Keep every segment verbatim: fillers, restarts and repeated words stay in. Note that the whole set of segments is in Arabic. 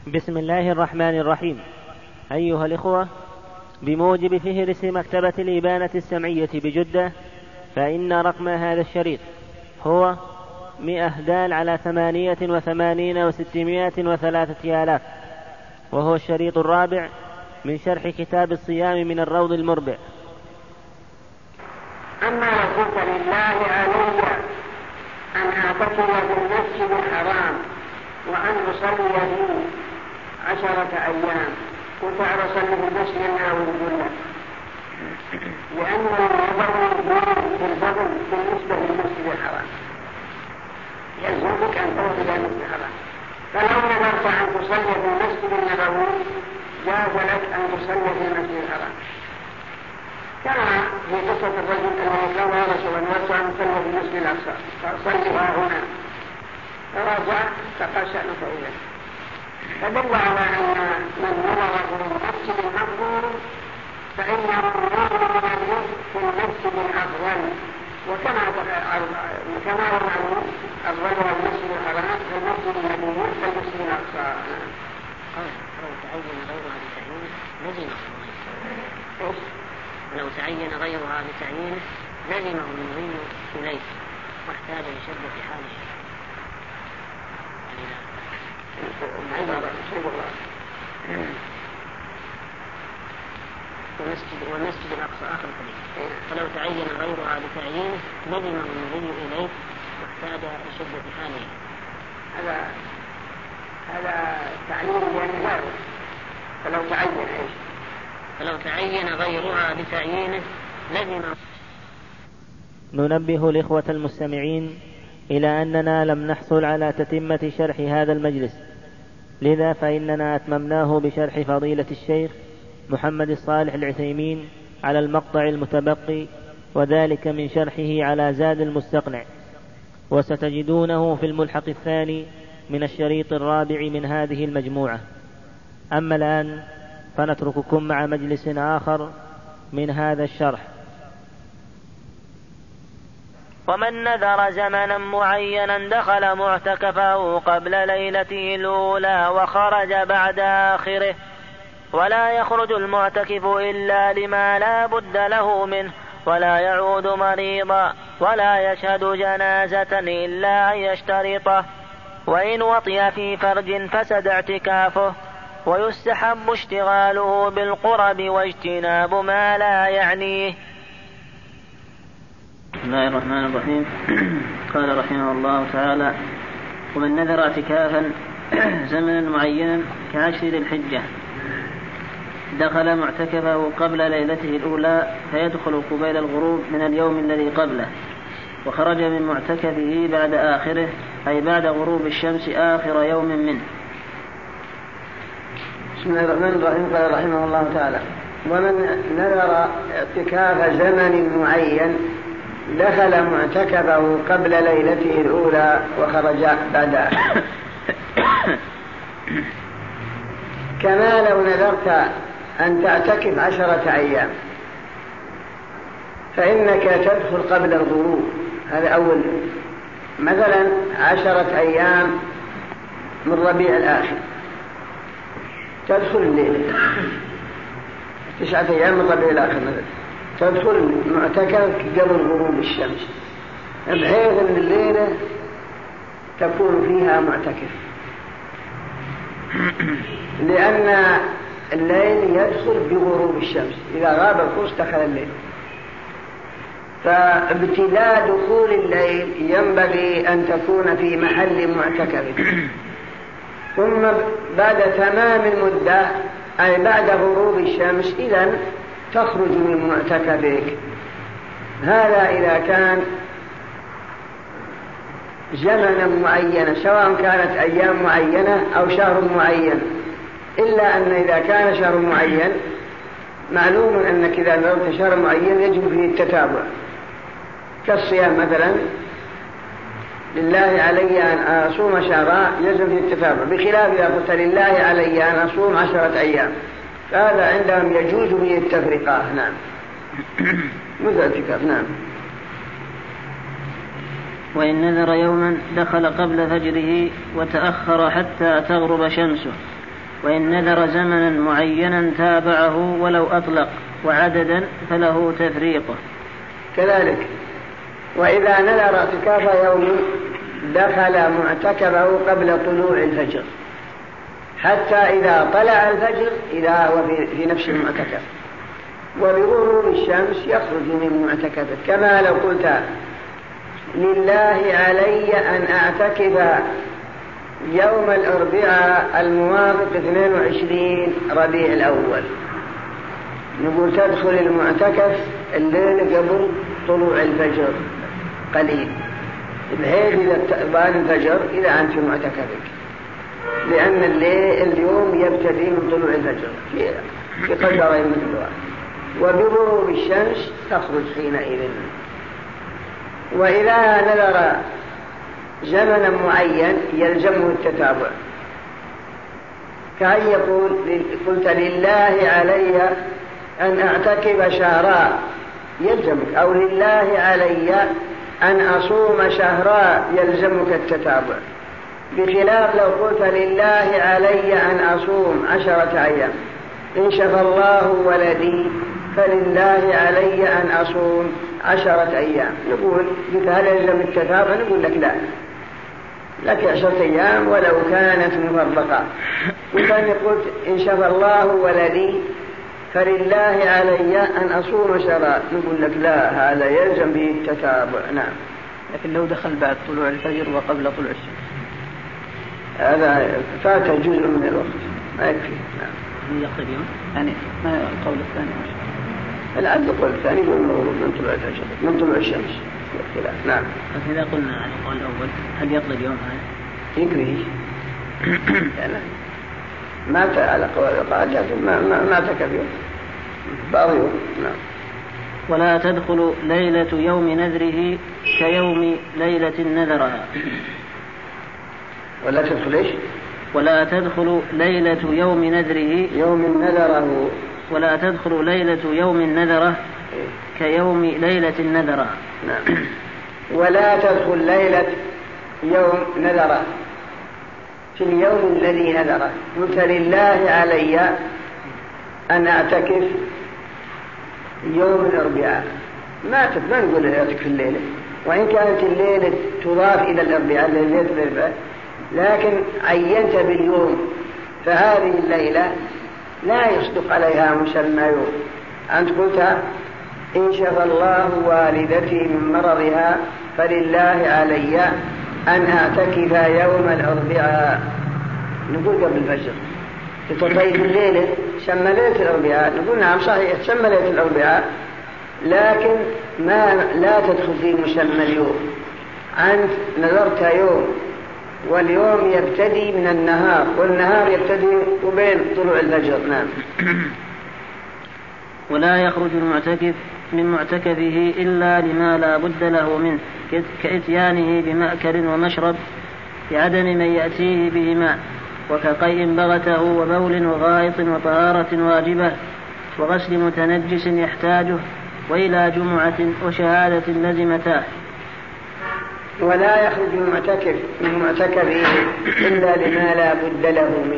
بسم الله الرحمن الرحيم. أيها الإخوة، بموجب فهرس مكتبة الإبانة السمعية بجدة، فإن رقم هذا الشريط هو مئة دال على ثمانية وثمانين وستمائة وثلاثة آلاف، وهو الشريط الرابع من شرح كتاب الصيام من الروض المربع. أما رضيت لله علي أن أعتكف بالمسجد الحرام وأن أصلي فيه عشرة أيام، كنت أصلي في المسجد النبوي كله، لأن النظر في الفضل بالنسبة للمسجد الحرام يلزمك أن تروح إلى المسجد الحرام، فلو نظرت أن تصلي في المسجد النبوي جاز لك أن تصلي في المسجد الحرام، كما في قصة الرجل الذي كان رسولا ورجع أن يصلي في المسجد الأقصى فصلها هنا فرجع فقال شأنك إليه، فدل على أن من نظر في المسجد المفضول فإنه نظر في المسجد الأفضل، وكما كما هو معلوم أفضلها المسجد الحرام فالمسجد النبوي فالمسجد الأقصى. لو تعين غيرها بتعيينه لزمه لو تعين غيرها بتعيينه لزمه المضي إليه واحتاج لشدة حاله. والمسجد, والمسجد الأقصى آخر الحديث، فلو تعين غيرها بتعيينه لزمه المضي إليه واحتاج لشدة حاله. هذا هذا تعيين يعني غيره، فلو تعين إيش؟ فلو تعين غيرها بتعيينه لزمه. ننبه الإخوة المستمعين إلى أننا لم نحصل على تتمة شرح هذا المجلس، لذا فإننا أتممناه بشرح فضيلة الشيخ محمد الصالح العثيمين على المقطع المتبقي، وذلك من شرحه على زاد المستقنع، وستجدونه في الملحق الثاني من الشريط الرابع من هذه المجموعة. أما الآن فنترككم مع مجلس آخر من هذا الشرح. ومن نذر زمنا معينا دخل معتكفه قبل ليلته الأولى وخرج بعد آخره، ولا يخرج المعتكف إلا لما لا بد له منه، ولا يعود مريضا، ولا يشهد جنازة إلا أن يشترطه، وإن وطئ في فرج فسد اعتكافه، ويستحب اشتغاله بالقرب واجتناب ما لا يعنيه. بسم الله الرحمن الرحيم. قال رحمه الله تعالى: ومن نذر اعتكافا زمنا معينا كعشر ذي الحجة دخل معتكفه قبل ليلته الأولى فيدخل قبيل الغروب من اليوم الذي قبله، وخرج من معتكفه بعد آخره أي بعد غروب الشمس آخر يوم منه. بسم الله الرحمن الرحيم. قال رحمه الله تعالى: ومن نذر اعتكاف زمن معين دخل معتكفه قبل ليلته الأولى وخرج بعدها، كما لو نذرت أن تعتكف عشرة أيام فإنك تدخل قبل الغروب، هذا أول، مثلا عشرة أيام من ربيع الآخر تدخل الليلة، تسعة أيام من ربيع الآخر مثلا تدخل معتكف قبل غروب الشمس، بحيث أن الليلة تكون فيها معتكف، لأن الليل يدخل بغروب الشمس، إذا غاب القرص دخل الليل، فابتلاء دخول الليل ينبغي أن تكون في محل معتكف، ثم بعد تمام المدة أي بعد غروب الشمس إذن تخرج من معتكفك. هذا إذا كان زمنا معينا، سواء كانت أيام معينة أو شهر معين، إلا أن إذا كان شهر معين معلوم أنك إذا نذرت شهر معين يجب فيه التتابع، كالصيام مثلا، لله علي أن أصوم شهرا يجب فيه التتابع، بخلاف إذا قلت لله علي أن أصوم عشرة أيام، فهذا عندهم يجوز فيه التفرقة. نعم، مثل اعتكاف. نعم. وإن نذر يوما دخل قبل فجره وتأخر حتى تغرب شمسه وإن نذر زمنا معينا تابعه ولو أطلق، وعددا فله تفريقه. كذلك وإذا نذر اعتكاف يوم دخل معتكفه قبل طلوع الفجر حتى إذا طلع الفجر إذا هو في نفس المعتكف، وبغروب الشمس يخرج من معتكفه، كما لو قلت لله علي أن أعتكف يوم الأربعاء الموافق اثنين وعشرين ربيع الأول، نقول تدخل المعتكف الليل قبل طلوع الفجر قليل، بحيث إذا بان الفجر إذا أنت في معتكفك، لأن الليل اليوم يبتدي من طلوع الفجر في قدرين من الوقت، وبغروب الشمس تخرج حينئذ. وإذا نذر زمنا معين يلزمه التتابع، كأن يقول قلت لله علي أن أعتكف شهرا يلزمك، أو لله علي أن أصوم شهرا يلزمك التتابع، بخلاف لو قلت لله علي أن أصوم عشرة أيام إن شفى الله ولدي فلله علي أن أصوم عشرة أيام، نقول هل يلزم التتابع؟ نقول لك لا، لك عشرة أيام ولو كانت مفرقة. وكان يقول إن شفى الله ولدي فلله علي أن أصوم شهرا، نقول لك لا، هذا يلزم به التتابع. نعم. لكن لو دخل بعد طلوع الفجر وقبل طلوع الشمس هذا فات جزء من الوقت ما يكفي. نعم. يقضي يوم يعني ما القول الثاني؟ العبد القول الثاني يقول من طلوع الفجر من طلوع الشمس. نعم. إذا قلنا على القول الأول هل يقضي اليوم هذا؟ يكفي. مات على قول القاعدة لكن ما ما ما تكفي بعض يوم. نعم. ولا تدخل ليلة يوم نذره كيوم ليلة نذرها. ولا تدخل ايش؟ ولا تدخل ليلة يوم نذره يوم نذره ولا تدخل ليلة يوم نذره كيوم ليلة نذرها. نعم. ولا تدخل ليلة يوم نذره في اليوم الذي نذره، قلت لله علي أن أعتكف يوم الأربعاء، ما ما نقول أعتكف الليلة، وإن كانت الليلة تضاف إلى الأربعاء ليلة الأربعاء، لكن عينت باليوم، فهذه الليلة لا يصدق عليها مسمى يوم. أنت قلت إن شفى الله والدتي من مرضها فلله علي أن أعتكف يوم الأربعاء، نقول قبل الفجر تطيب الليلة سمى ليلة الأربعاء، نقول نعم صحيح سمى ليلة الأربعاء، لكن ما لا تدخل في مسمى اليوم. أنت نذرت يوم واليوم يبتدي من النهار، والنهار يبتدي وبين طلوع الفجر. نعم. ولا يخرج المعتكف من معتكفه إلا لما لا بد له منه، كإتيانه بمأكل ومشرب بعدم من يأتيه بهما، وكقيء بغته وبول وغائط وطهارة واجبة وغسل متنجس يحتاجه، وإلى جمعة وشهادة لزمتاه. ولا يخرج المعتكف من معتكفه إلا لما لا بد له منه،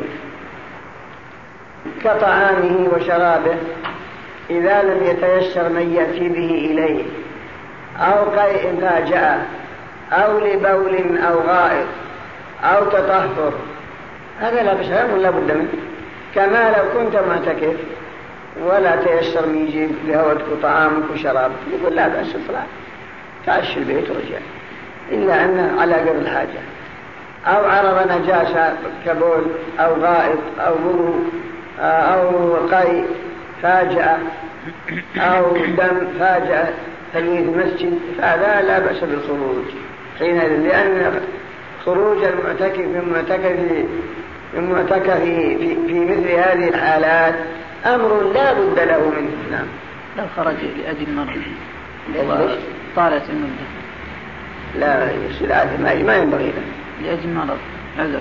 كطعامه وشرابه إذا لم يتيسر من يأتي به إليه، أو قيء فاجأة، أو لبول أو غائط أو تطهر، هذا لا بشرع ولا بد منه. كما لو كنت معتكف ولا تيسر من يجيب لهوتك طعامك وشرابك، يقول لا بأس اطلع تعش البيت ورجع، إلا أنه على قدر الحاجة، أو عرض نجاسة كبول أو غائط أو بول أو قيء فاجأة أو دم فاجأة تلويث المسجد، فهذا لا بأس بالخروج حينئذ، لأن خروج المعتكف من معتكفه من معتكفه في, في مثل هذه الحالات أمر لا بد له منه. نعم. لو خرج لأجل مرض طالت المدة لا يصير عادي، ما ينبغي له لأجل مرض عذر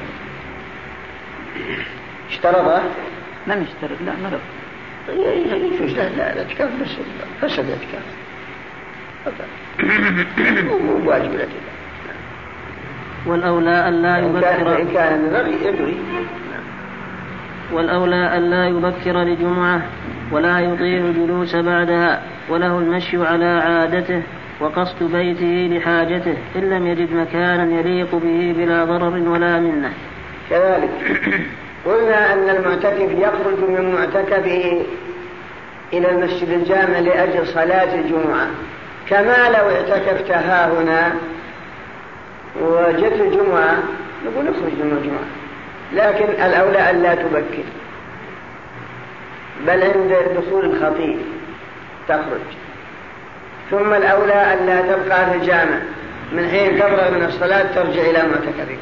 اشترطه لم يشترط، لا مرض يجوز لا لا لا تكاف بس فسد الاتكاف مو واجب الاتكاف. والأولى أن لا يبكر إن كان النذر يجري. والأولى ألا يبكر لجمعة ولا يطيل الجلوس بعدها، وله المشي على عادته وقصد بيته لحاجته إن لم يجد مكانا يليق به بلا ضرر ولا منه. كذلك قلنا أن المعتكف يخرج من معتكفه إلى المسجد الجامع لأجل صلاة الجمعة، كما لو اعتكفت ها هنا وجت الجمعة نقول اخرج من الجمعة، لكن الأولى أن لا تبكر، بل عند دخول الخطيب تخرج. ثم الأولى أن لا تبقى في الجامع، من حين تفرغ من الصلاة ترجع إلى معتكفك،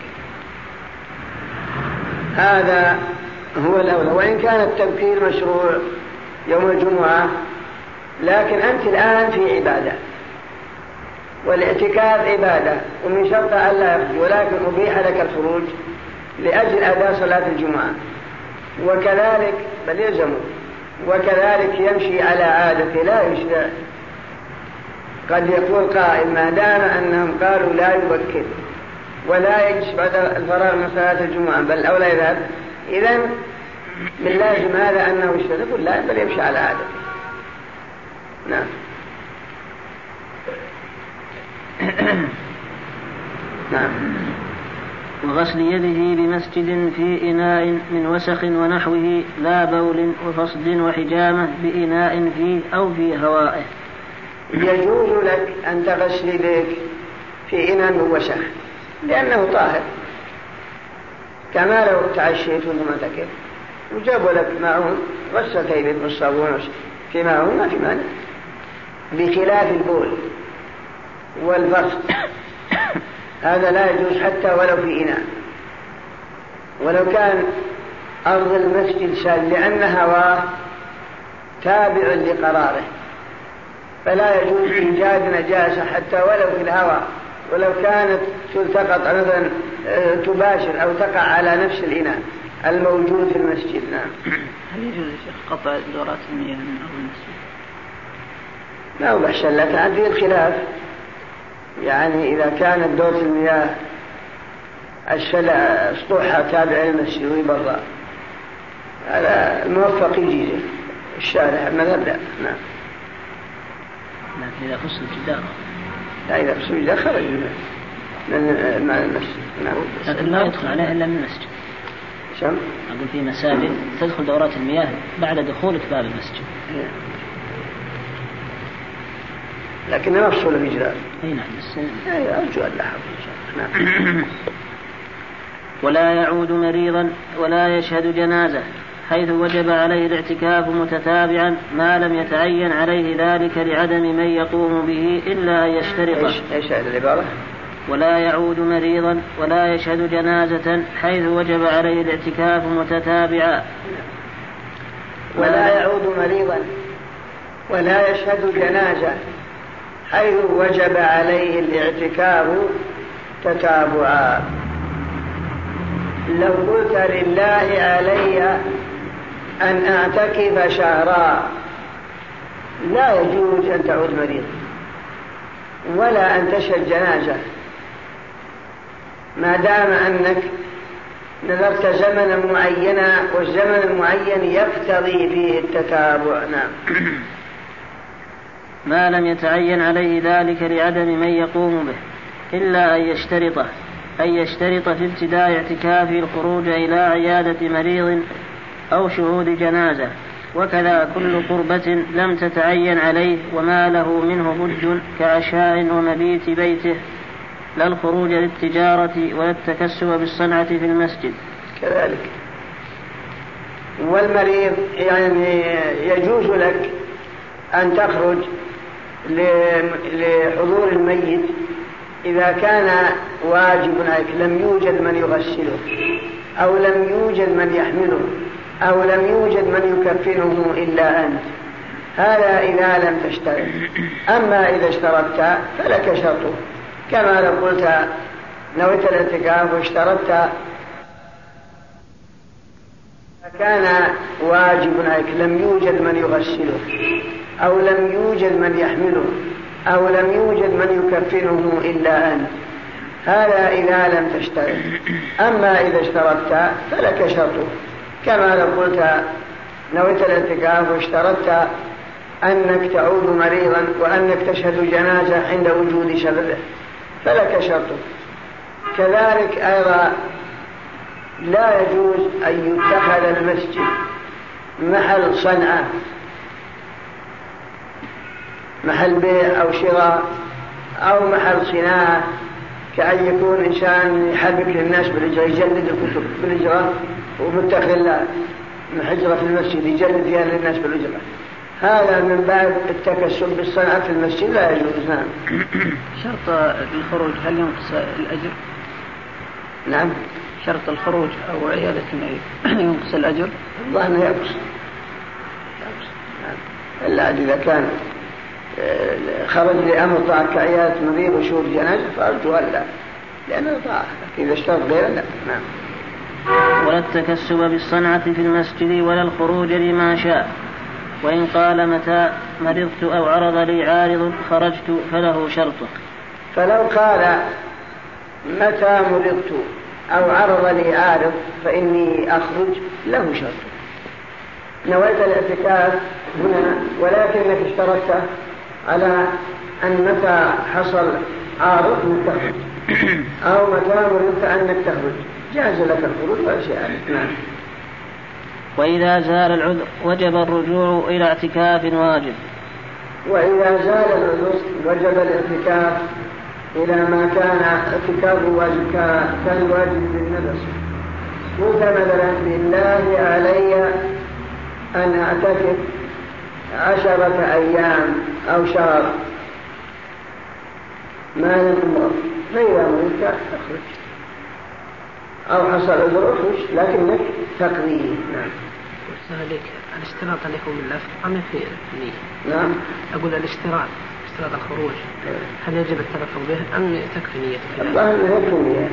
هذا هو الأولى. وإن كان التبكير مشروع يوم الجمعة، لكن أنت الآن في عبادة، والاعتكاف عبادة، ومن شرط ألا يخرج، ولكن أبيح لك الخروج لأجل أداء صلاة الجمعة. وكذلك بل يلزمه، وكذلك يمشي على عادته لا يشرع. قد يقول قائل ما دام أنهم قالوا لا يبكر ولا يجلس بعد الفراغ من صلاة الجمعة بل الأولى يذهب، إذن من لازم هذا أنه يشرع، يقول لا بل يمشي على عادته. نعم. نعم. وغسل يده بمسجد في إناء من وسخ ونحوه لا بول وفصد وحجامة بإناء فيه أو في هوائه. يجوز لك أن تغسل يديك في إناء من وسخ لأنه طاهر، كما لو تعشيت ومعتكف وجابوا لك معون غسلت يديك بالصابون في معون ما في مانع، بخلاف البول والفصد هذا لا يجوز حتى ولو في إناء، ولو كان أرض المسجد سال، لأن هواه تابع لقراره، فلا يجوز إيجاد نجاسة حتى ولو في الهواء، ولو كانت تلتقط مثلا تباشر أو تقع على نفس الإناء الموجود في المسجد. نعم. هل يجوز قطع دورات المياه من أرض المسجد؟ لا هو بحشن لك عندي الخلاف، يعني إذا كانت دورة المياه الشلع سطوحها تابعة للمسجد ويبرى، هذا الموفق يجيزه الشارع مذهب لا. نعم. لكن إذا فصل الجدار لا، إذا فصل الجدار خرج من المسجد. نعم. لكن لا يدخل عليه إلا من المسجد. شم؟ أقول في مساجد تدخل دورات المياه بعد دخولك باب المسجد. لكن نفصل الإجراء. أي نعم. بس أرجو أن لا حفظ. نعم. ولا يعود مريضا ولا يشهد جنازة، حيث وجب عليه الاعتكاف متتابعا ما لم يتعين عليه ذلك لعدم من يقوم به إلا أن يشترط. إيش هذه العبارة؟ ولا يعود مريضا ولا يشهد جنازة، حيث وجب عليه الاعتكاف متتابعا. ولا يعود مريضا ولا يشهد جنازة، حيث وجب عليه الاعتكاف تتابعا. لو قلت لله علي أن أعتكف شهرا، لا يجوز أن تعود مريض ولا أن تشهد جنازة ما دام أنك نذرت زمنا معينا، والزمن المعين يقتضي فيه التتابع. نعم. ما لم يتعين عليه ذلك لعدم من يقوم به إلا أن يشترطه أن يشترط في ابتداء اعتكافه الخروج إلى عيادة مريض أو شهود جنازة، وكذا كل قربة لم تتعين عليه وما له منه بد كعشاء ومبيت بيته، لا الخروج للتجارة ولا التكسب بالصنعة في المسجد. كذلك. والمريض يعني يجوز لك أن تخرج لحضور الميت إذا كان واجب عليك، لم يوجد من يغسله أو لم يوجد من يحمله أو لم يوجد من يكفنه إلا أنت، هذا إذا لم تشترط. أما إذا اشترطت فلك شرطه، كما لو قلت نويت الاعتكاف واشترطت كان واجب عليك، لم يوجد من يغسله أو لم يوجد من يحمله أو لم يوجد من يكفنه إلا أنت، هذا إذا لم تشترط. أما إذا اشترطت فلك شرطه، كما لو قلت نويت الاعتكاف واشترطت أنك تعود مريضا وأنك تشهد جنازة عند وجود سببه فلك شرطه. كذلك أيضا لا يجوز أن يتخذ المسجد محل صنعة، محل بيع أو شراء أو محل صناعة، كأن يكون إنسان يحرك للناس بالإجرة، يجلد الكتب بالإجرة ومتخذ حجرة في المسجد يجلد فيها للناس بالإجرة، هذا من باب التكسب بالصنعة في المسجد لا يجوز. نعم. شرط الخروج هل ينقص الأجر؟ نعم. شرط الخروج أو عيادة المريض ينقص الأجر؟ الله أنه ينقص، إلا إذا كان خرج لأمر طاعة كعيادة مريض وشهود جنازة فأرجو ألا، لأنه طاعة. إذا اشترط غيره لا. نعم. ولا التكسب بالصنعة في المسجد ولا الخروج لما شاء، وإن قال متى مرضت أو عرض لي عارض خرجت فله شرطه. فلو قال متى مرضت أو عرض لي عارض فإني أخرج له شرطه. نويت الاعتكاف هنا ولكنك اشترطت على أن متى حصل عارض أنك تخرج أو متى مرضت أنك تخرج، جاز لك الخروج ولا شيء عليك. نعم. وإذا زال العذر وجب الرجوع إلى اعتكاف واجب. وإذا زال العذر وجب الاعتكاف إلى ما كان اعتكاف واجب كان واجب بالنفس. قلت مثلا بالله علي أن أعتكف عشرة أيام أو شهر ما لم أمر، فإذا مرضت أخرج أو حصل عذر أخرج لكنك تقضيه. نعم. وسألك الاشتراط اللي هو من اللفظ أم في النية؟ نعم. أقول الاشتراط اشتراط الخروج هل يجب التلفظ به أم تكفي نية؟ الله أنه يكفي نية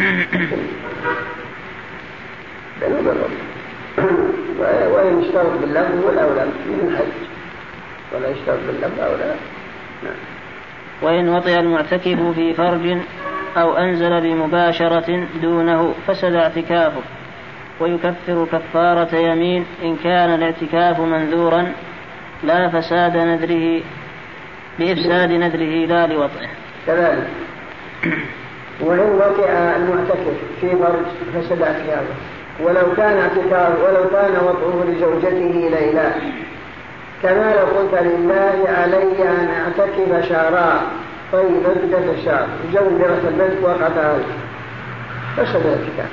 بل وبالرب وإن اشترط باللفظ والأولى من الحج ولا يشترط باللفظ أولى. نعم. وإن وطئ المعتكف في فرج أو أنزل بمباشرة دونه فسد اعتكافه، ويكفر كفارة يمين إن كان الاعتكاف منذورا لا فساد نذره بإفساد نذره لا لوطئه. كذلك وإن وطئ المعتكف في فرج فسد اعتكافه ولو كان اعتكاف ولو كان وطئه لزوجته ليلى، كما لو قلت لله علي أن أعتكف شهرا طيب ابتدت الشهر وجو درس البيت وقتها فسد الاعتكاف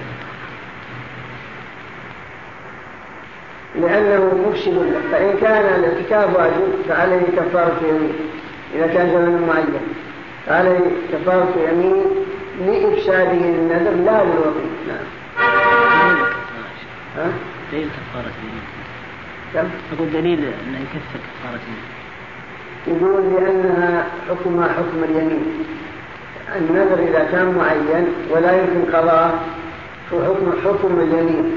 لأنه مفسد له. فإن كان الاعتكاف واجب فعليه كفارة يمين إذا كان زمن معين، فعليه كفارة يمين لإفساده النذر لا للوطي. نعم. ها؟ دليل كفارة يمين. كم؟ أقول دليل أنه يكفر كفارة يمين. يقول لأنها حكمها حكم اليمين. النذر إذا كان معين ولا يمكن قضاء فحكم حكم اليمين.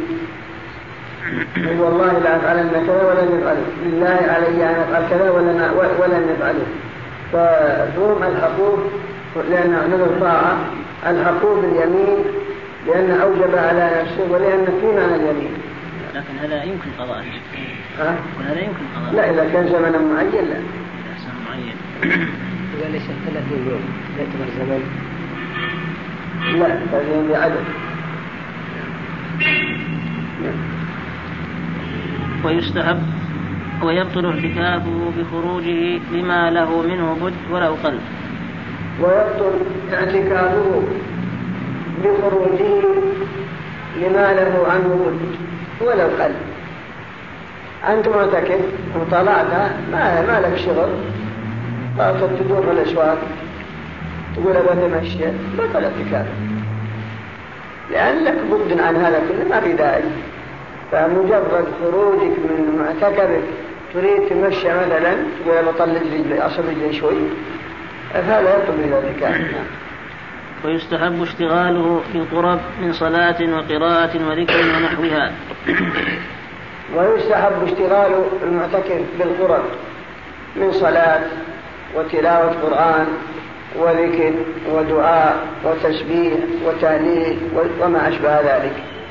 والله لا أفعلن كذا ولا نفعله، لله علي أن أفعل كذا ولا ولا نفعله. فهم الحقوق لأن نذر طاعة الحقوق باليمين لأن أوجب على نفسه ولأن في معنى اليمين. لكن هذا يمكن قضاء. ها؟ وهذا يمكن قضاء. لا إذا كان زمنا معين لا. إذا زمن معين. إذا ليس ثلاثين يوم يعتبر زمن. لا ثلاثين بعدد. ويستحب ويبطل اعتكافه بخروجه لما له منه بد ولو قل. ويبطل اعتكافه بخروجه لما له عنه بد ولو قل. أنت معتكف وطلعت ما ما لك شغل فأصد تدور في الأسواق تقول أبغى أتمشى بطل اعتكافك لأن لك بد عن هذا كله ما في داعي. فمجرد خروجك من معتكفك تريد تمشي مثلا تقول بطلع رجلي أصل رجلي شوي فهذا يطلب إلى الاعتكاف. ويستحب اشتغاله بالقرب من صلاة وقراءة وذكر ونحوها. ويستحب اشتغال المعتكف بالقرب من صلاة وتلاوة قرآن وذكر ودعاء وتسبيح وتهليل وما أشبه ذلك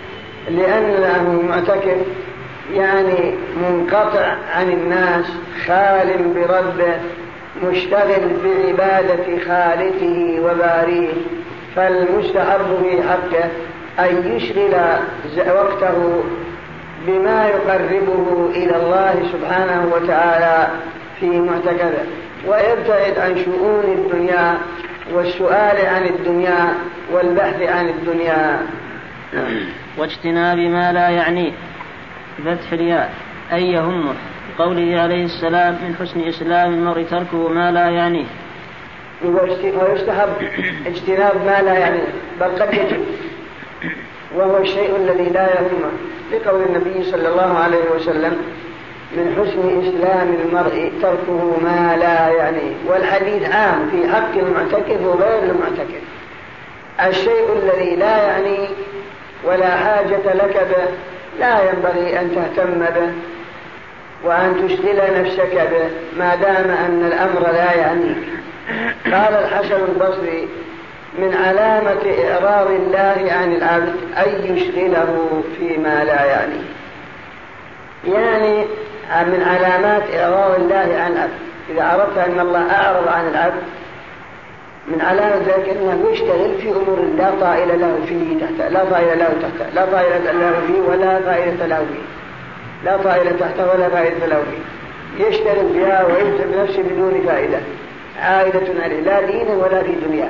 لأن المعتكف يعني منقطع عن الناس، خال بربه، مشتغل بعبادة خالقه وباريه، فالمستحب في حقه أن يشغل وقته بما يقربه إلى الله سبحانه وتعالى في معتكفه، ويبتعد عن شؤون الدنيا والسؤال عن الدنيا والبحث عن الدنيا. واجتناب ما لا يعنيه فتح الياء أي يهمه، قوله عليه السلام من حسن إسلام المرء تركه ما لا يعنيه. ويستحب اجتناب ما لا يعنيه، بل قد يجب، وهو الشيء الذي لا يهمه، لقول النبي صلى الله عليه وسلم من حسن إسلام المرء تركه ما لا يعنيه. والحديث عام في حق المعتكف وغير المعتكف. الشيء الذي لا يعني ولا حاجة لك به لا ينبغي أن تهتم به وأن تشغل نفسك به ما دام أن الأمر لا يعنيك. قال الحسن البصري من علامة إعراض الله عن العبد أن يشغله فيما لا يعنيه، يعني من علامات إعراض الله عن العبد إذا عرفت أن الله أعرض عن العبد من علامة ذلك أنه يشتغل في أمور لا طائل له فيه تحته، لا طائل له تحته، لا طائل له فيه ولا فائدة له فيه، لا طائل تحته ولا فائدة له فيه، يشتغل بها ويمتع بنفسه بدون فائدة عائدة عليه لا دين ولا في دنيا.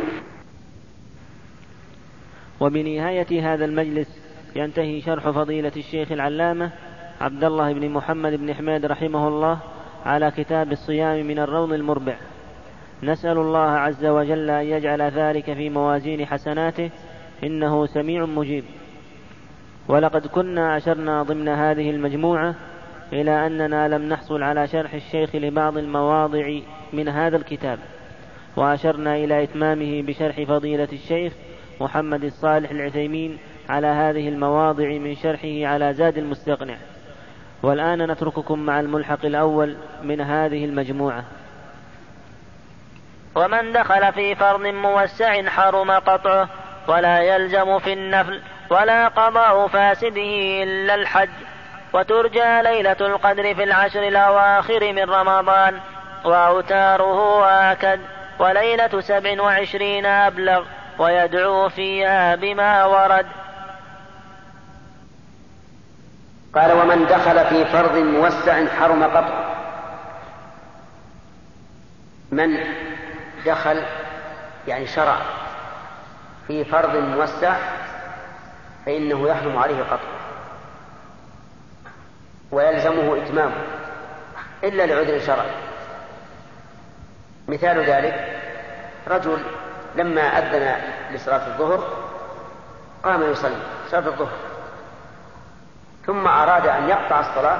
وبنهاية هذا المجلس ينتهي شرح فضيلة الشيخ العلامة عبد الله بن محمد بن حميد رحمه الله على كتاب الصيام من الروض المربع. نسأل الله عز وجل أن يجعل ذلك في موازين حسناته إنه سميع مجيب. ولقد كنا أشرنا ضمن هذه المجموعة إلى أننا لم نحصل على شرح الشيخ لبعض المواضع من هذا الكتاب، وأشرنا إلى إتمامه بشرح فضيلة الشيخ محمد الصالح العثيمين على هذه المواضع من شرحه على زاد المستقنع. والآن نترككم مع الملحق الأول من هذه المجموعة. ومن دخل في فرض موسع حرم قطعه، ولا يلزم في النفل ولا قضاء فاسده إلا الحج. وترجى ليلة القدر في العشر الأواخر من رمضان، وأوتاره آكد، وليلة سبع وعشرين أبلغ، ويدعو فيها بما ورد. قال ومن دخل في فرض موسع حرم قطعه. من دخل يعني شرع في فرض موسع فإنه يحرم عليه قطعه ويلزمه إتمامه إلا لعذر شرعي. مثال ذلك رجل لما أذن لصلاة الظهر قام يصلي صلاة الظهر، ثم أراد أن يقطع الصلاة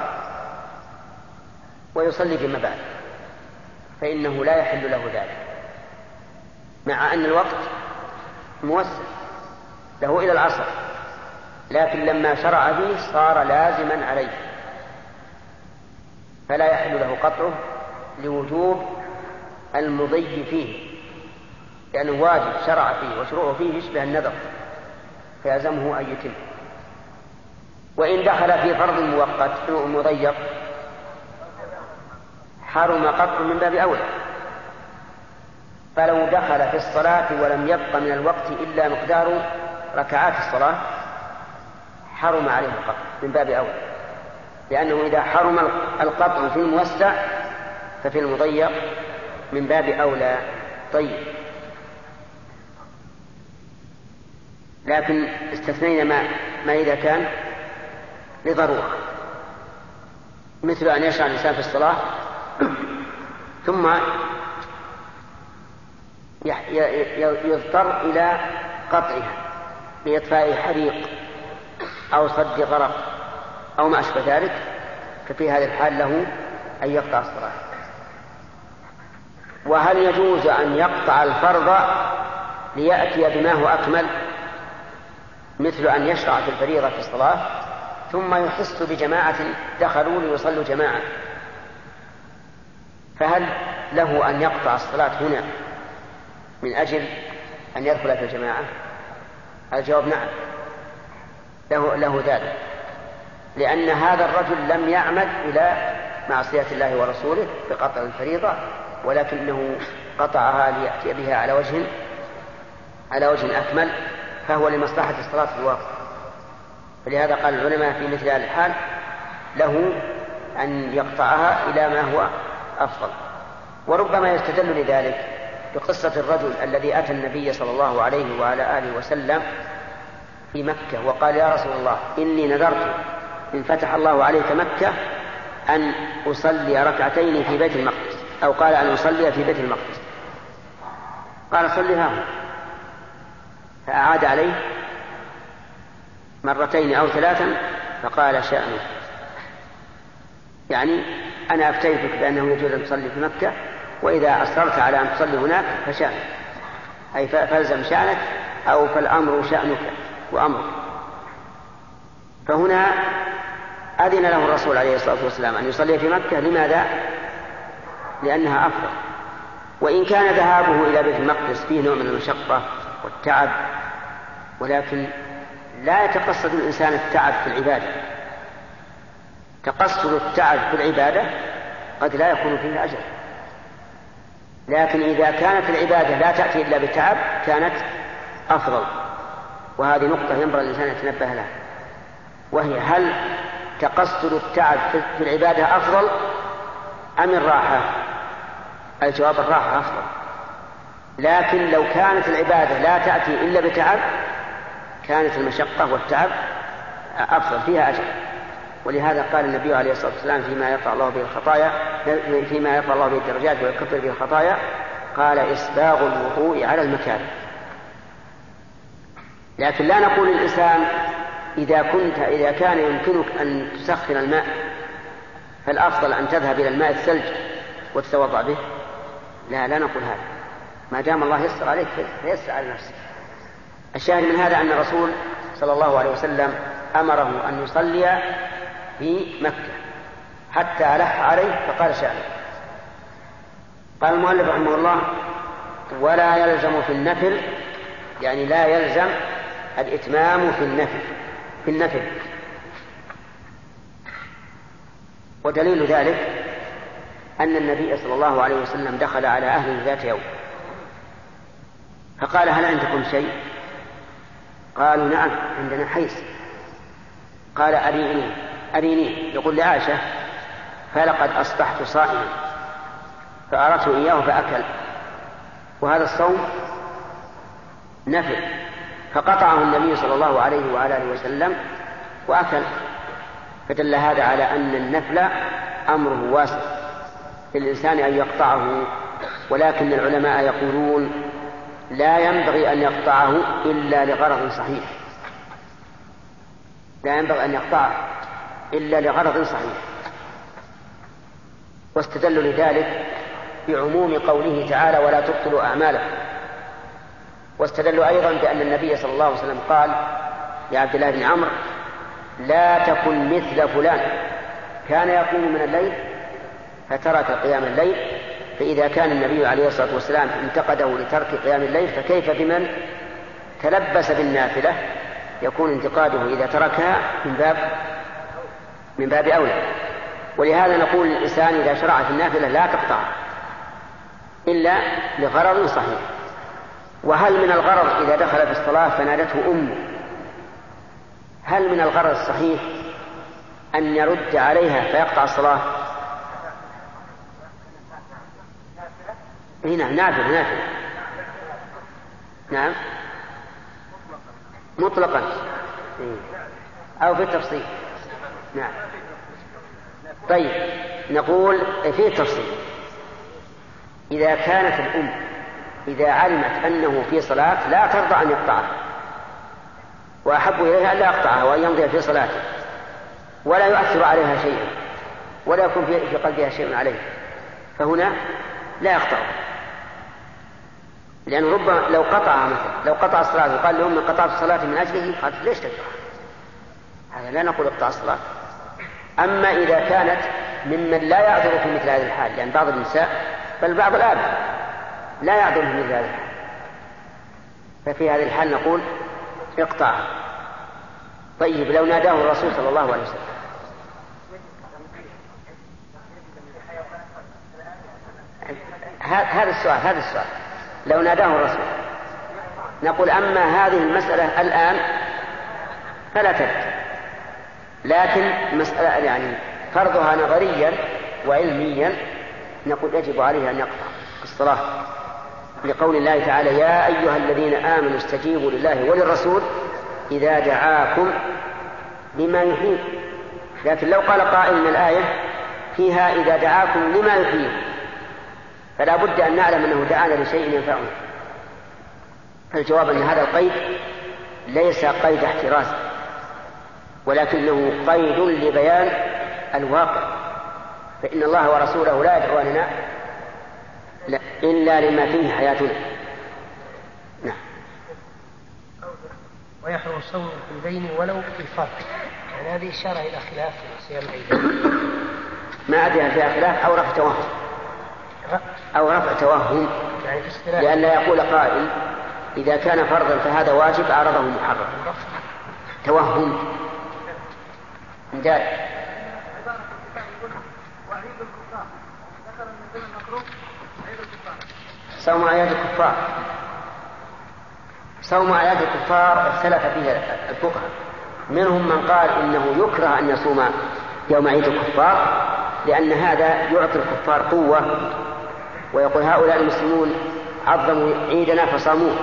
ويصلي فيما بعد، فإنه لا يحل له ذلك، مع أن الوقت موسع له إلى العصر، لكن لما شرع به صار لازما عليه، فلا يحل له قطعه لوجوب المضي فيه، لأنه واجب شرع فيه وشروعه فيه يشبه النذر فيلزمه أن يتم. وإن دخل في فرض مؤقت مضيق حرم قطع من باب أولى. فلو دخل في الصلاة ولم يبق من الوقت إلا مقدار ركعات الصلاة حرم عليه القطع من باب أولى، لأنه إذا حرم القطع في الموسع ففي المضيق من باب أولى. طيب، لكن استثنينا ما, ما إذا كان لضرورة، مثل أن يشرع الإنسان في الصلاة ثم يضطر إلى قطعها بإطفاء حريق أو صد غرق أو ما أشبه ذلك، ففي هذه الحال له أن يقطع الصلاة. وهل يجوز أن يقطع الفرض ليأتي بما هو أكمل، مثل أن يشرع في الفريضة في الصلاة ثم يحس بجماعة دخلوا ليصلوا جماعة، فهل له أن يقطع الصلاة هنا من أجل أن يدخل في الجماعة؟ الجواب نعم، له, له ذلك، لأن هذا الرجل لم يعمد إلى معصية الله ورسوله بقطع الفريضة، ولكنه قطعها ليأتي بها على وجه على وجه أكمل، فهو لمصلحة الصلاة في الواقع. فلهذا قال العلماء في مثل هذا الحال له أن يقطعها إلى ما هو أفضل. وربما يستدل لذلك بقصة الرجل الذي أتى النبي صلى الله عليه وعلى آله وسلم في مكة وقال: يا رسول الله، إني نذرت إن فتح الله عليك مكة أن أصلي ركعتين في بيت المقدس، أو قال أن أصلي في بيت المقدس. قال: صلها. فأعاد عليه مرتين أو ثلاثا فقال: شأنه، يعني أنا أفتيتك بأنه يجوز أن تصلي في مكة، وإذا أصررت على أن تصلي هناك فشأنك، أي فالزم شأنك، أو فالأمر شأنك وأمرك. فهنا أذن له الرسول عليه الصلاة والسلام أن يصلي في مكة. لماذا؟ لأنها أفضل، وإن كان ذهابه إلى بيت المقدس فيه نوع من المشقة والتعب، ولكن لا يتقصد الإنسان التعب في العبادة. تقصد التعب في العبادة قد لا يكون فيه أجر، لكن إذا كانت العبادة لا تأتي إلا بتعب كانت أفضل. وهذه نقطة ينبغي الإنسان يتنبه لها، وهي: هل تقصد التعب في العبادة أفضل أم الراحة؟ الجواب: الراحة أفضل. لكن لو كانت العبادة لا تأتي إلا بتعب كانت المشقة والتعب أفضل، فيها أجر. ولهذا قال النبي عليه الصلاة والسلام فيما يرفع الله به الخطايا فيما يرفع الله به الدرجات ويكفر به الخطايا، قال: إسباغ الوضوء على المكاره. لكن لا نقول للإنسان إذا كنت إذا كان يمكنك أن تسخن الماء فالأفضل أن تذهب إلى الماء الثلج وتتوضأ به. لا لا نقول هذا، ما دام الله يسر عليك فيسر على نفسك. الشاهد من هذا أن الرسول صلى الله عليه وسلم أمره أن يصلي في مكة حتى ألح عليه فقال: شأنه. قال المؤلف رحمه الله: ولا يلزم في النفل، يعني لا يلزم الإتمام في النفل في النفل ودليل ذلك أن النبي صلى الله عليه وسلم دخل على أهله ذات يوم فقال: هل عندكم شيء؟ قالوا: نعم، عندنا حيث. قال: أريني أريني يقول لعائشة: فلقد أصبحت صائما، فأردت إياه فأكل، وهذا الصوم نفل، فقطعه النبي صلى الله عليه وعلى آله وسلم وأكل. فدل هذا على أن النفل أمره واسع للإنسان أن يقطعه، ولكن العلماء يقولون لا ينبغي أن يقطعه إلا لغرض صحيح، لا ينبغي أن يقطعه إلا لغرض صحيح. واستدلوا لذلك بعموم قوله تعالى: ولا تبطلوا أعمالكم. واستدلوا أيضا بأن النبي صلى الله عليه وسلم قال لعبد الله بن عمرو: لا تكن مثل فلان كان يقوم من الليل فترك قيام الليل. فإذا كان النبي عليه الصلاة والسلام انتقده لترك قيام الليل فكيف بمن تلبس بالنافلة؟ يكون انتقاده إذا تركها من باب من باب أولى. ولهذا نقول للإنسان إذا شرع في النافلة لا تقطع إلا لغرض صحيح. وهل من الغرض إذا دخل في الصلاة فنادته أمه، هل من الغرض الصحيح أن يرد عليها فيقطع الصلاة؟ هنا نافل نافل نعم مطلقا أو في التفصيل. نعم. طيب نقول في التفصيل: إذا كانت الأم إذا علمت أنه في صلاة لا ترضى أن يقطعها، وأحب إليها أن لا يقطعها وأن يمضي في صلاته ولا يؤثر عليها شيئا ولا يكون في قلبها شيء عليه، فهنا لا يقطعها، لأن ربما لو قطعها مثلا لو قطع الصلاة وقال لهم: قطعت الصلاة من أجله، قالت: ليش تقطع؟ هذا لا نقول اقطع الصلاة. أما إذا كانت ممن لا يعذر في مثل هذه الحال، لأن بعض النساء بل بعض الآباء لا يعذر في مثل هذه الحال، ففي هذه الحال نقول اقطعها. طيب لو ناداه الرسول صلى الله عليه وسلم، هذا السؤال هذا السؤال لو ناداه الرسول نقول أما هذه المسألة الآن فلا تبت، لكن مسألة يعني فرضها نظريا وعلميا نقول يجب عليه أن يقطع الصلاة، لقول الله تعالى يا أيها الذين آمنوا استجيبوا لله وللرسول إذا دعاكم لما يحييكم. لكن لو قال قائل من الآية فيها إذا دعاكم لما يحييكم، فلا بد أن نعلم أنه دعانا لشيء ينفعنا. فالجواب أن هذا القيد ليس قيد احتراز، ولكنه قيد لبيان الواقع، فإن الله ورسوله لا يدعوننا إلا لما فيه حياتنا. نعم. ويحرم الصوم في البين ولو في الفرق، يعني هذه إشارة إلى خلاف في صيام العيدين. ما أدري فيها خلاف أو رفع توهم أو رفع توهم، لأن لا يقول قائل إذا كان فرضا فهذا واجب أعرضه محرم، توهم جاء. صوم أعياد الكفار، صوم أعياد الكفار اختلف فيه الفقهاء، منهم من قال إنه يكره أن يصوم يوم عيد الكفار لأن هذا يعطي الكفار قوة، ويقول هؤلاء المسلمون عظموا عيدنا فصاموه،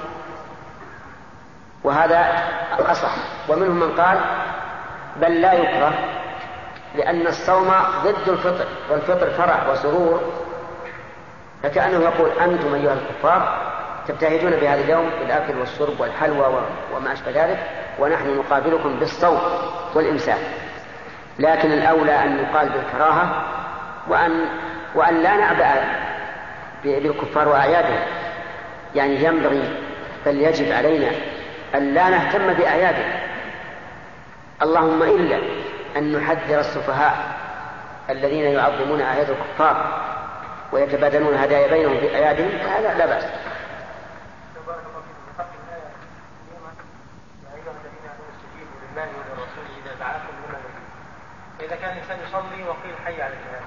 وهذا الأصح. ومنهم من قال بل لا يكره لأن الصوم ضد الفطر، والفطر فرح وسرور، فكأنه يقول أنتم أيها الكفار تبتهجون بهذا اليوم بالأكل والشرب والحلوى وما أشبه ذلك، ونحن نقابلكم بالصوم والإمساك. لكن الأولى أن يقال بالكراهة، وأن, وأن لا نعبأ بالكفار وأعيادهم، يعني ينبغي بل يجب علينا أن لا نهتم بأعيادهم، اللهم إلا أن نحذر السفهاء الذين يعظمون أعياد الكفار ويتبادلون هدايا بينهم في أعيادهم، فهذا لا بأس. إذا كان الإنسان يصلي وقيل حي على الجهاد،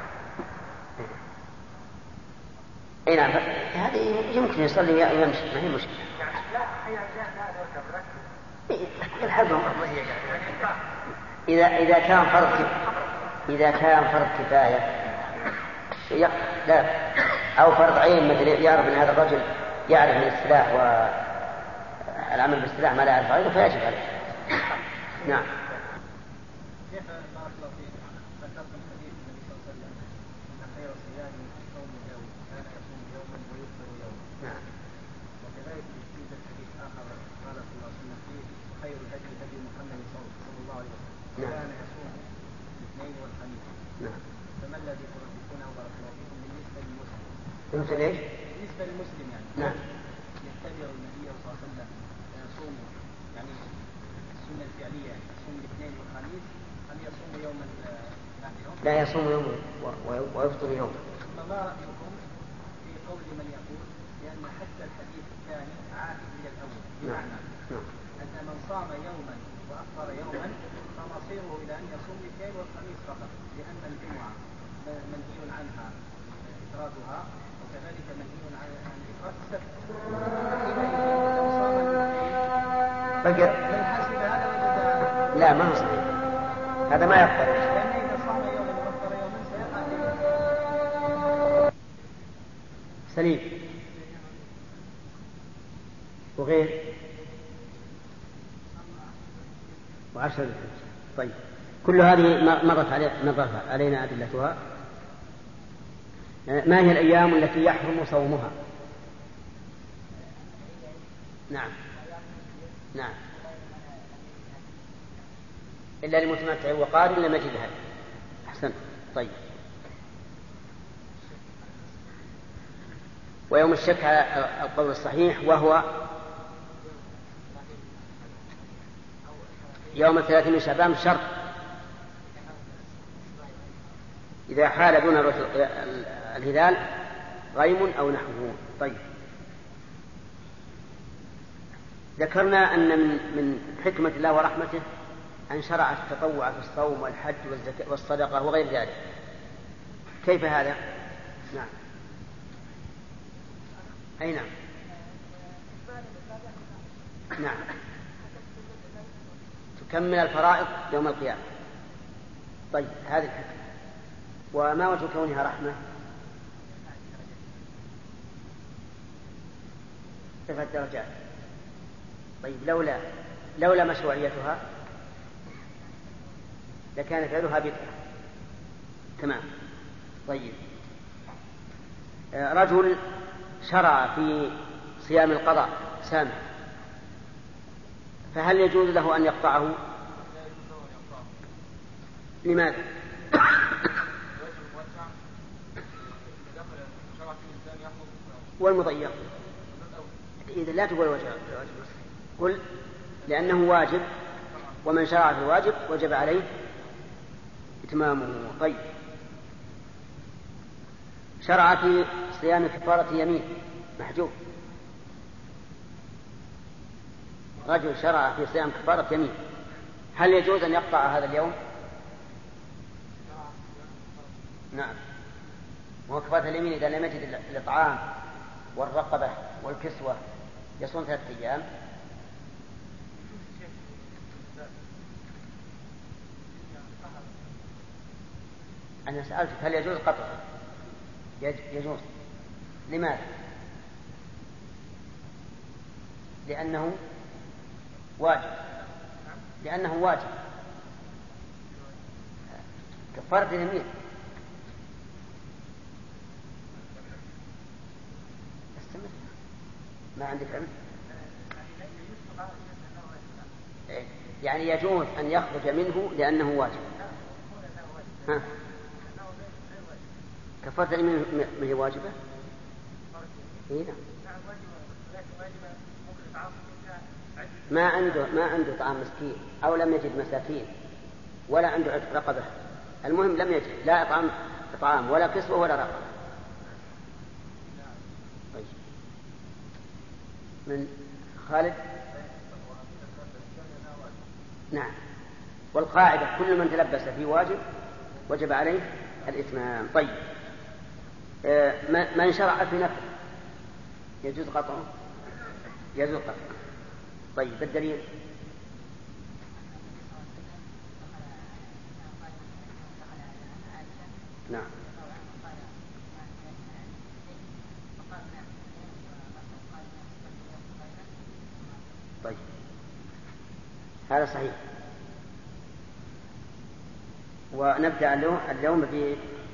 أي نعم، هذه يمكن يصلي ويمشي، ما هي مشكلة. لا حي على الجهاد لا الحرب إذا إذا كان فرض إذا كان فرض كفاية لا أو فرض عين، مثل يعرف أن هذا الرجل يعرف من السلاح والعمل بالسلاح ما لا يعرف غيره فيجب عليه. نعم. كان يصوم الاثنين والخميس. نعم. فما الذي ترددونه بارك الله فيكم بالنسبه للمسلم؟ بالنسبه ليش؟ بالنسبه للمسلم يعني. نعم. يتبع النبي صلى الله عليه وسلم يصوم يعني السنه الفعليه يصوم الاثنين والخميس، ام يصوم يوما يوم؟ لا يصوم يوم ويفطر يوم. فما رايكم في قول من يقول لان حتى الحديث الثاني عائد الى الاول، بمعنى ان من صام يوما وافطر يوما فمصيره إلى أن يصوم الاثنين والخميس فقط، لأن الجمعة منهي عنها إفرادها، وكذلك منهي عن إفراد السبت. لا ما هو صحيح، هذا ما يقبل. لأن إذا صام يوما وأفطر يوما سيقع سليم وغير وعشر الحج. طيب كل هذه مرت علي مرت علينا أدلتها. ما هي الأيام التي يحرم صومها؟ نعم نعم إلا للمتمتع وقارن لم يجد هذا. أحسن. طيب ويوم الشك على القول الصحيح وهو يوم الثلاثين من شعبان شرط إذا حال دون الهلال غيم أو نحوه. طيب ذكرنا أن من, من حكمة الله ورحمته أن شرع التطوع في الصوم والحج والزكاة والصدقة وغير ذلك، كيف هذا؟ نعم. أي نعم. نعم. تكمل الفرائض يوم القيامة. طيب هذه الحكمة. وما وجه كونها رحمة؟ ارتفع الدرجات. طيب لولا لولا مشروعيتها لكان فعلها بدعة. تمام. طيب رجل شرع في صيام القضاء سامع، فهل يجوز له أن يقطعه؟ لماذا؟ والمضيق إذا لا تقول واجب، قل لأنه واجب، ومن شرع في الواجب وجب عليه إتمامه. طيب شرع في صيام كفارة يمين محجوب، رجل شرع في صيام كفارة يمين، هل يجوز أن يقطع هذا اليوم؟ نعم. وكفارة اليمين إذا لم يجد الإطعام والرقبة والكسوة يصوم ثلاثة أيام. أنا سألتك هل يجوز قطعه؟ يجوز. لماذا؟ لأنه واجب. لأنه واجب. كفارة اليمين استمر. ما عندك علم؟ يعني يجوز أن يخرج منه لأنه واجب. ها؟ كفارة اليمين ما هي واجبة؟ إيه نعم. ما عنده ما عنده طعام مسكين أو لم يجد مساكين ولا عنده عتق رقبة، المهم لم يجد لا طعام طعام ولا كسوة ولا رقبة. طيب. من خالد. نعم. والقاعدة كل من تلبس في واجب وجب عليه الإتمام. طيب من شرع في نفل يجوز قطعه؟ يجوز قطعه. طيب بالدليل؟ نعم. طيب هذا صحيح. ونبدأ اليوم في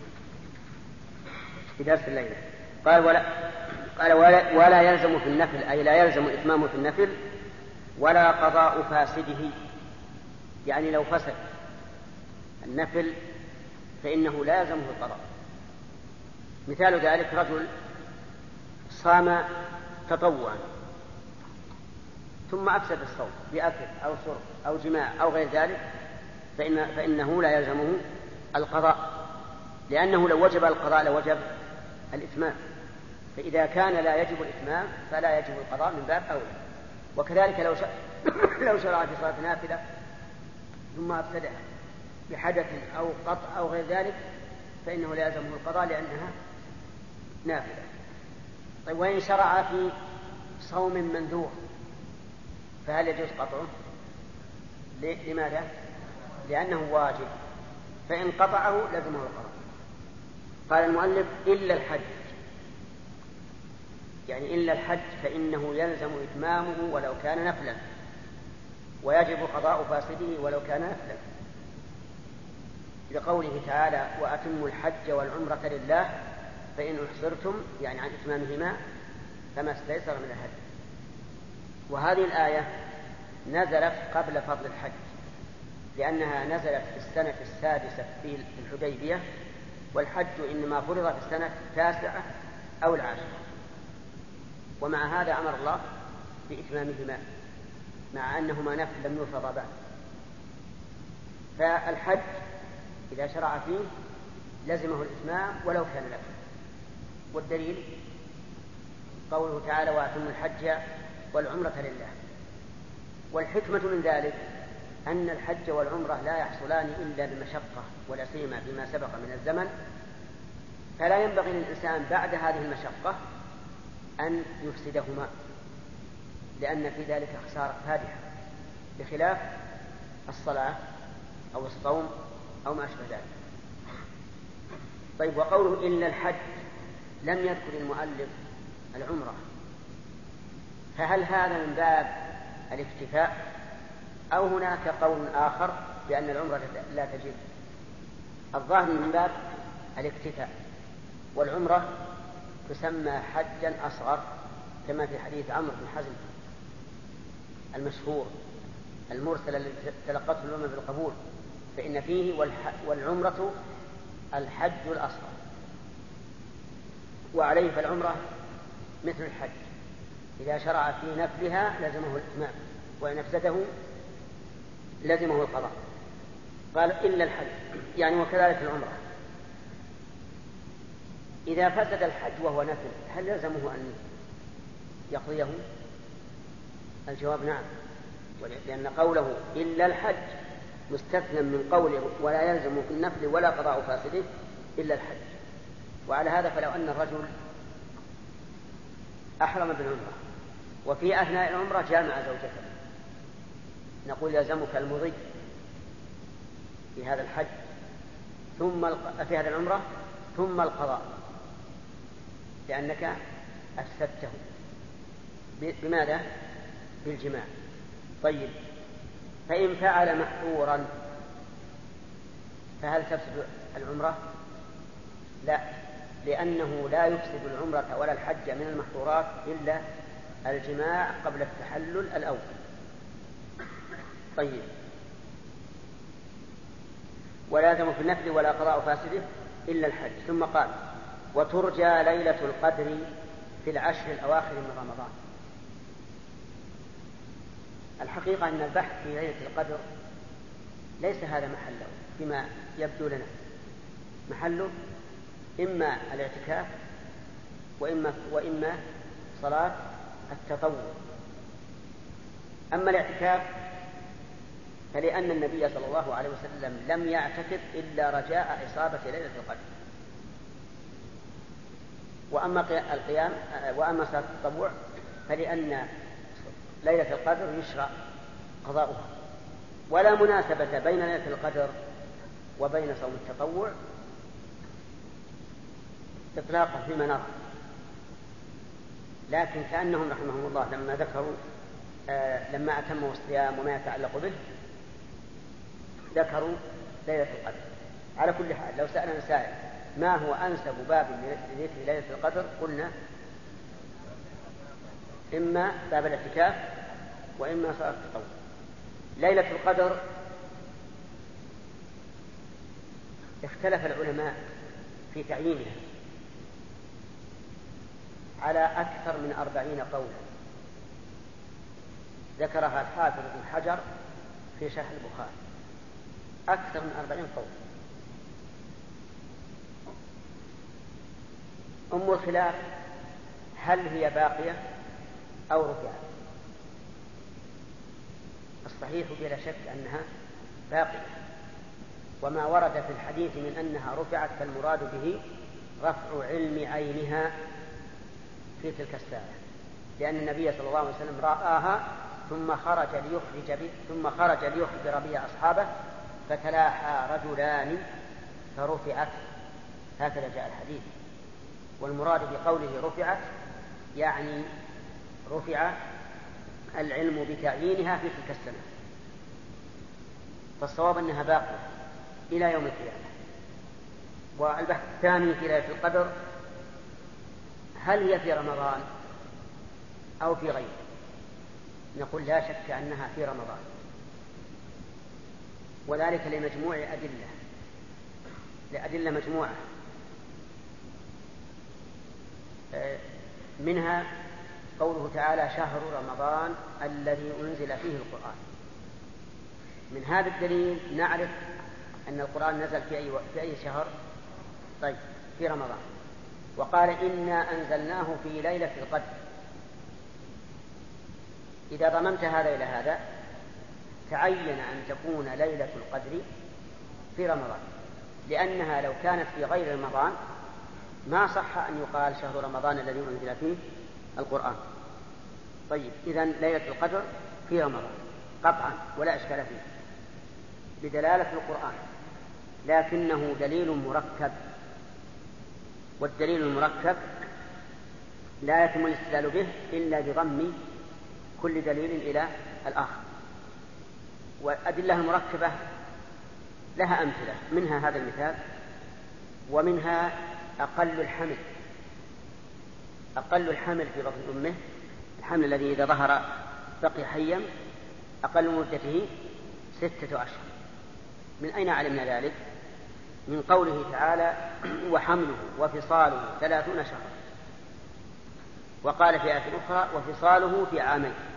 في درس الليلة. قال ولا قال ولا, ولا يلزم في النفل، أي لا يلزم إتمامه في النفل ولا قضاء فاسده، يعني لو فسد النفل فإنه لازمه القضاء. مثال ذلك رجل صام تطوعا ثم أفسد الصوم بأكل أو شرب أو جماع أو غير ذلك، فإن فإنه لا يلزمه القضاء، لأنه لو وجب القضاء لوجب الإتمام، فإذا كان لا يجب الإتمام فلا يجب القضاء من باب أولى. وكذلك لو لو شرع في صلاة نافلة ثم أفسدها بحدث أو قطع أو غير ذلك فإنه لا يلزمه القضاء لأنها نافلة. طيب وإن شرع في صوم منذور فهل يجوز قطعه؟ لماذا؟ لأنه واجب، فإن قطعه لزمه القضاء. قال المؤلف إلا الحج، يعني إلا الحج فإنه يلزم إتمامه ولو كان نفلا، ويجب قضاء فاسده ولو كان نفلا، لقوله تعالى وأتموا الحج والعمرة لله فإن أحصرتم، يعني عن إتمامهما فما استيسر من الهدي. وهذه الآية نزلت قبل فضل الحج، لأنها نزلت في السنة السادسة في الحديبية، والحج إنما فرض في السنة التاسعة أو العاشرة، ومع هذا أمر الله بإتمامهما مع أنهما نفل لم يفرضا بعد. فالحج إذا شرع فيه لزمه الإتمام ولو كان نفلا. والدليل قوله تعالى وأتموا الحج والعمرة لله. والحكمة من ذلك أن الحج والعمرة لا يحصلان إلا بمشقة، ولا سيما فيما سبق من الزمن، فلا ينبغي للإنسان بعد هذه المشقة أن يفسدهما، لأن في ذلك خسارة فادحة، بخلاف الصلاة أو الصوم أو ما أشبه ذلك. طيب، وقوله إلا الحج لم يذكر المؤلف العمرة، فهل هذا من باب الاكتفاء أو هناك قول آخر بأن العمرة لا تجب؟ الظاهر من باب الاكتفاء، والعمرة تسمى حجا أصغر كما في حديث عمرو بن حزم المشهور المرسل الذي تلقته الأمة بالقبول، فإن فيه والعمرة الحج الأصغر، وعليه فالعمرة مثل الحج، إذا شرع في نفلها لزمه الإتمام، وإن أفسده لزمه القضاء. قال إلا الحج، يعني وكذلك العمرة. إذا فسد الحج وهو نفل هل لزمه أن يقضيه؟ الجواب نعم، لأن قوله إلا الحج مستثنى من قوله ولا يلزم في النفل ولا قضاء فاسده إلا الحج. وعلى هذا فلو أن الرجل أحرم بالعمرة وفي أثناء العمرة جامع زوجته، نقول يلزمك المضي في هذا الحج ثم في هذه العمرة ثم القضاء، لأنك أفسدته بماذا؟ بالجماع. طيب، فإن فعل محظورا فهل تفسد العمرة؟ لا، لأنه لا يفسد العمرة ولا الحج من المحظورات إلا الجماع قبل التحلل الأول. طيب، ولا يلزم في النفل ولا قضاء فاسده إلا الحج. ثم قال وترجى ليلة القدر في العشر الأواخر من رمضان. الحقيقة أن البحث في ليلة القدر ليس هذا محله فيما يبدو لنا، محله إما الاعتكاف وإما, وإما صلاة التطوع. أما الاعتكاف فلأن النبي صلى الله عليه وسلم لم يعتكف إلا رجاء إصابة ليلة القدر. وأما القيام وأما صلاة التطوع فلأن ليلة القدر يشرع قضاؤها، ولا مناسبة بين ليلة القدر وبين صوم التطوع إطلاقا فيما نرى. لكن كأنهم رحمهم الله لما ذكروا آه لما أتموا الصيام وما يتعلق به ذكروا ليلة القدر. على كل حال لو سألنا سائل ما هو أنسب باب لذكر ليلة القدر قلنا إما باب الاعتكاف وإما صلاة التطوع. ليلة القدر اختلف العلماء في تعيينها على أكثر من أربعين قولا، ذكرها الحافظ ابن حجر في شرح البخاري، أكثر من أربعين قول. أم الخلاف هل هي باقية أو رفعت؟ الصحيح بلا شك أنها باقية، وما ورد في الحديث من أنها رفعت فالمراد به رفع علم عينها في تلك الساعة، لأن النبي صلى الله عليه وسلم رآها ثم خرج ليخرج بي ثم خرج ليخبر بها أصحابه فتلاحى رجلان فرفعت، هكذا جاء الحديث. والمراد بقوله رفعت يعني رفع العلم بتعيينها في تلك السنة، فالصواب أنها باقية إلى يوم القيامة. والبحث الثاني في ليلة القدر هل هي في رمضان أو في غيره؟ نقول لا شك أنها في رمضان، وذلك لمجموع أدلة لأدلة مجموعة، منها قوله تعالى شهر رمضان الذي أنزل فيه القرآن. من هذا الدليل نعرف أن القرآن نزل في أي, في أي شهر؟ طيب في رمضان. وقال إنا أنزلناه في ليلة القدر. إذا ضممت هذا إلى هذا تعين أن تكون ليلة القدر في رمضان، لأنها لو كانت في غير رمضان ما صح أن يقال شهر رمضان الذي أنزل فيه القرآن. طيب، إذن ليلة القدر في رمضان قطعا ولا إشكال فيه بدلالة القرآن، لكنه دليل مركب، والدليل المركب لا يتم الاستدلال به إلا بضم كل دليل إلى الآخر. والأدلة المركبة لها أمثلة، منها هذا المثال، ومنها أقل الحمل. أقل الحمل في بطن أمه، الحمل الذي إذا ظهر بقي حيا أقل مدته ستة أشهر. من أين علمنا ذلك؟ من قوله تعالى: وحمله وفصاله ثلاثون شهرا. وقال في آية أخرى: وفصاله في عامين.